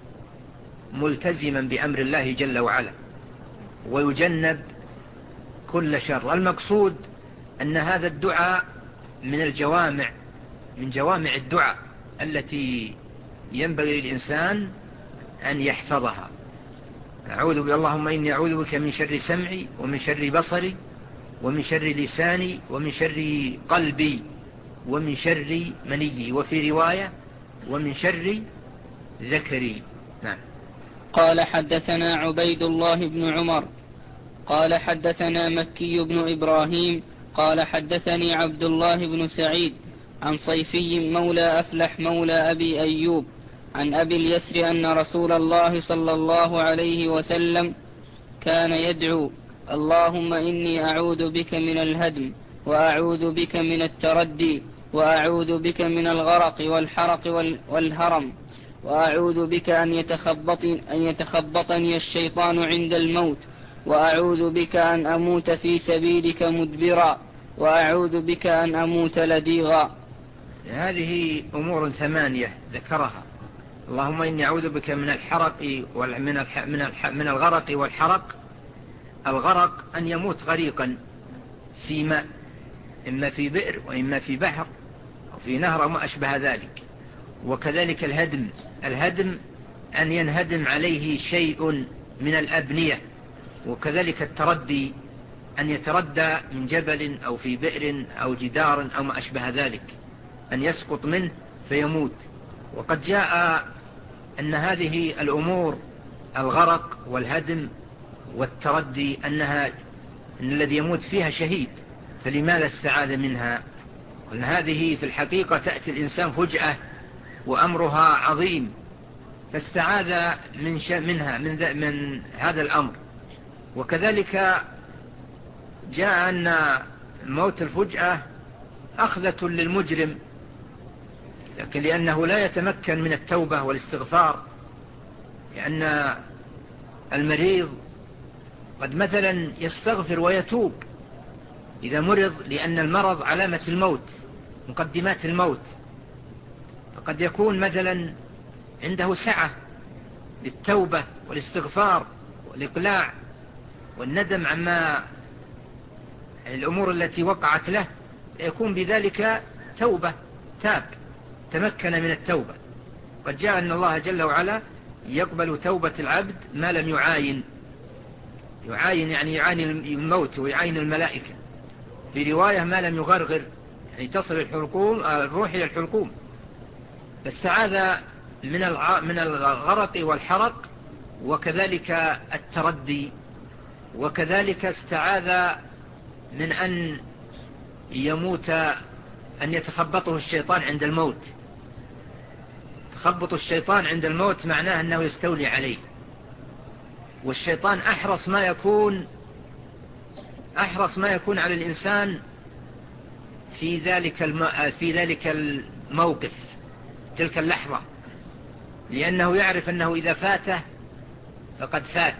ملتزما بأمر الله جل وعلا، ويجنب كل شر. المقصود أن هذا الدعاء من الجوامع، من جوامع الدعاء التي ينبغي للإنسان أن يحفظها. اللهم إني أعوذ بك من شر سمعي ومن شر بصري ومن شر لساني ومن شر قلبي ومن شر مني، وفي رواية ومن شر ذكري. نعم. قال حدثنا عبيد الله بن عمر قال حدثنا مكي بن إبراهيم قال حدثني عبد الله بن سعيد عن صيفي مولى أفلح مولى أبي أيوب عن أبي اليسر أن رسول الله صلى الله عليه وسلم كان يدعو: اللهم إني أعوذ بك من الهدم، وأعوذ بك من التردي، وأعوذ بك من الغرق والحرق والهرم، وأعوذ بك أن يتخبطني الشيطان عند الموت، وأعوذ بك أن أموت في سبيلك مدبرا، وأعوذ بك أن أموت لديغا. هذه أمور 8 ذكرها. اللهم إني أعوذ بك من الحرق من الغرق والحرق. الغرق أن يموت غريقا في ماء، إما في بئر وإما في بحر أو في نهر أو ما أشبه ذلك. وكذلك الهدم أن ينهدم عليه شيء من الأبنية. وكذلك التردي أن يتردى من جبل أو في بئر أو جدار أو ما أشبه ذلك، أن يسقط منه فيموت. وقد جاء أن هذه الأمور، الغرق والهدم والتردي، أن الذي يموت فيها شهيد، فلماذا استعاذ منها؟ وأن هذه في الحقيقة تأتي الإنسان فجأة وأمرها عظيم، فاستعاذ منها من هذا الأمر. وكذلك جاء أن موت الفجأة أخذة للمجرم، لكن لأنه لا يتمكن من التوبة والاستغفار، لأن المريض قد مثلا يستغفر ويتوب إذا مرض، لأن المرض علامة الموت، مقدمات الموت. فقد يكون مثلا عنده سعة للتوبة والاستغفار والإقلاع والندم عما الأمور التي وقعت له، يكون بذلك توبة، تاب، تمكن من التوبة. قد جاء أن الله جل وعلا يقبل توبة العبد ما لم يعاين يعني يعاين الموت ويعاين الملائكة. في رواية ما لم يغرغر، يعني تصل الروح إلى الحلقوم. فاستعاذ من الغرق والحرق، وكذلك التردي، وكذلك استعاذ من أن يموت، أن يتخبطه الشيطان عند الموت. تخبط الشيطان عند الموت معناه أنه يستولي عليه، والشيطان أحرص ما يكون على الإنسان في ذلك الموقف، تلك اللحظة، لأنه يعرف أنه إذا فاته فقد فات.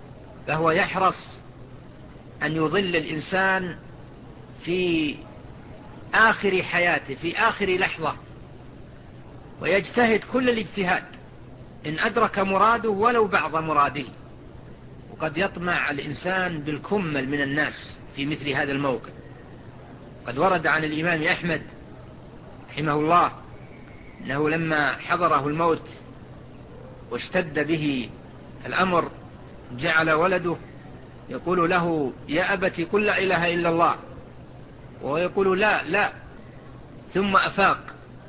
فهو يحرص أن يضل الإنسان في آخر حياته في آخر لحظة، ويجتهد كل الاجتهاد إن أدرك مراده ولو بعض مراده. وقد يطمع الإنسان بالكمل من الناس في مثل هذا الموقف. قد ورد عن الإمام أحمد رحمه الله أنه لما حضره الموت واشتد به الأمر جعل ولده يقول له: يا أبت قل لا إله إلا الله، وهو يقول: لا لا. ثم أفاق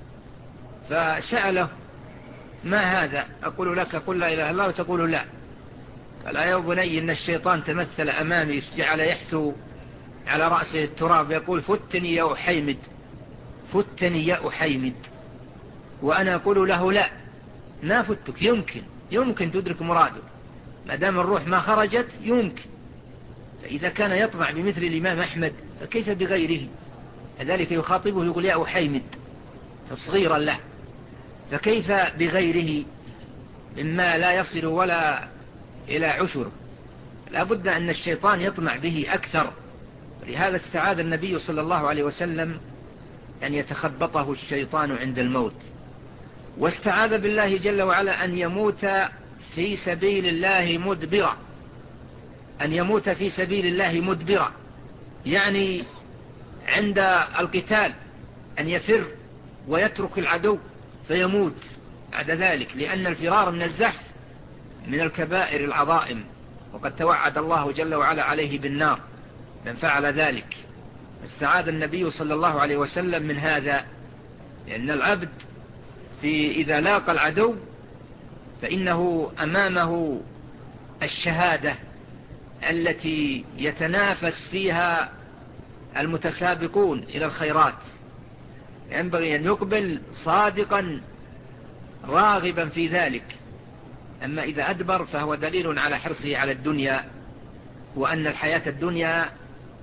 فسأله: ما هذا؟ أقول لك قل لا إله إلا الله وتقول لا. قال: يا بني إن الشيطان تمثل أمامي جعل يحثو على رأسه التراب يقول: فتني يا أحيمد، فتني يا أحيمد. وأنا أقول له: لا، ما فتك، يمكن تدرك مرادك ما دام الروح ما خرجت، يمكن. فإذا كان يطمع بمثل الإمام أحمد فكيف بغيره؟ لذلك يخاطبه يقول: يا أحيمد تصغيرا له. فكيف بغيره مما لا يصل ولا إلى عشر؟ لا بد أن الشيطان يطمع به أكثر. ولهذا استعاذ النبي صلى الله عليه وسلم أن يتخبطه الشيطان عند الموت، واستعاذ بالله جل وعلا أن يموت في سبيل الله مدبرا، أن يموت في سبيل الله مدبرا، يعني عند القتال أن يفر ويترك العدو فيموت بعد ذلك، لأن الفرار من الزحف من الكبائر العظائم، وقد توعد الله جل وعلا عليه بالنار من فعل ذلك. استعاذ النبي صلى الله عليه وسلم من هذا، لأن العبد إذا لاقى العدو فإنه أمامه الشهادة التي يتنافس فيها المتسابقون إلى الخيرات. ينبغي أن يقبل صادقا راغبا في ذلك. أما إذا أدبر فهو دليل على حرصه على الدنيا، وأن الحياة الدنيا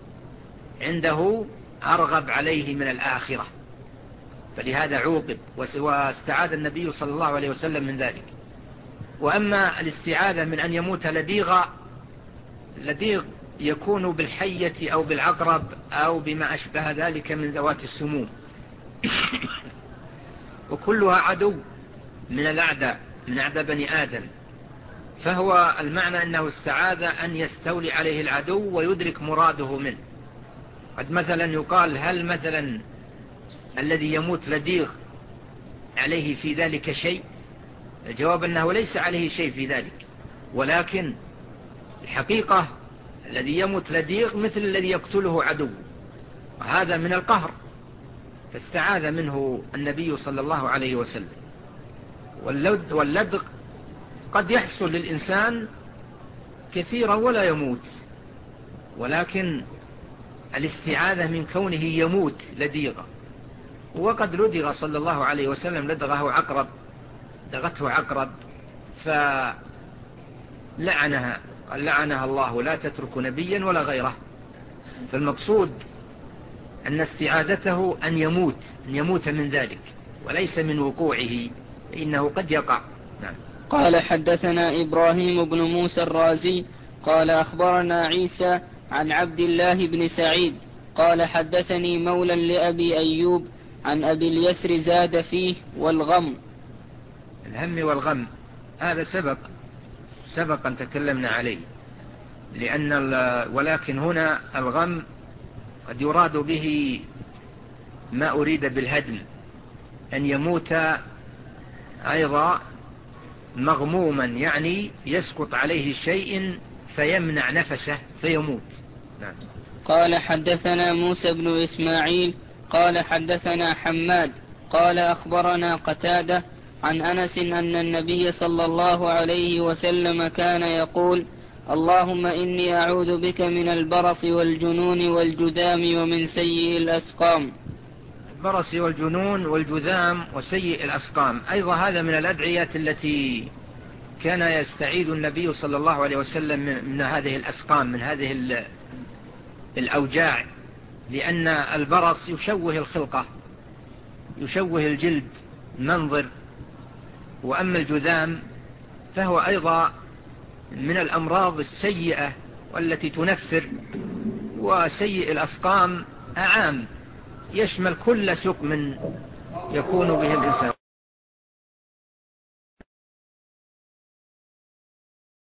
عنده أرغب عليه من الآخرة، فلهذا عوقب واستعاذ النبي صلى الله عليه وسلم من ذلك. وأما الاستعاذة من أن يموت لديغا، لديغ يكون بالحية أو بالعقرب أو بما أشبه ذلك من ذوات السموم وكلها عدو من الأعداء، من أعداء بني آدم. فهو المعنى أنه استعاذ أن يستولي عليه العدو ويدرك مراده منه. قد مثلا يقال: هل مثلا الذي يموت لديغ عليه في ذلك شيء؟ الجواب أنه ليس عليه شيء في ذلك، ولكن الحقيقة الذي يموت لديغ مثل الذي يقتله عدو، وهذا من القهر، فاستعاذ منه النبي صلى الله عليه وسلم. واللدغ قد يحصل للإنسان كثيرا ولا يموت، ولكن الاستعاذة من كونه يموت لديغا. وقد لدغ صلى الله عليه وسلم، لدغته عقرب فلعنها الله: لا تترك نبيا ولا غيره. فالمقصود أن استعاذته أن يموت من ذلك، وليس من وقوعه، فإنه قد يقع. نعم. قال: حدثنا إبراهيم بن موسى الرازي قال: أخبرنا عيسى عن عبد الله بن سعيد قال: حدثني مولى لأبي أيوب عن أبي اليسر زاد فيه والغم. الهم والغم هذا سبق أن تكلمنا عليه، ولكن هنا الغم قد يراد به ما أريد بالهدم، أن يموت أيضا مغموما، يعني يسقط عليه شيء فيمنع نفسه فيموت. نعم. قال: حدثنا موسى بن إسماعيل قال: حدثنا حماد قال: أخبرنا قتادة عن أنس أن النبي صلى الله عليه وسلم كان يقول: اللهم إني أعوذ بك من البرص والجنون والجذام ومن سيء الأسقام. البرص والجنون والجذام وسيء الأسقام أيضا هذا من الأدعية التي كان يستعيذ النبي صلى الله عليه وسلم من هذه الأسقام، من هذه الأوجاع، لأن البرص يشوه الخلقة، يشوه الجلد منظر. وأما الجذام فهو أيضا من الأمراض السيئة والتي تنفر. وسيء الأسقام أعام، يشمل كل سقم يكون به الإنسان.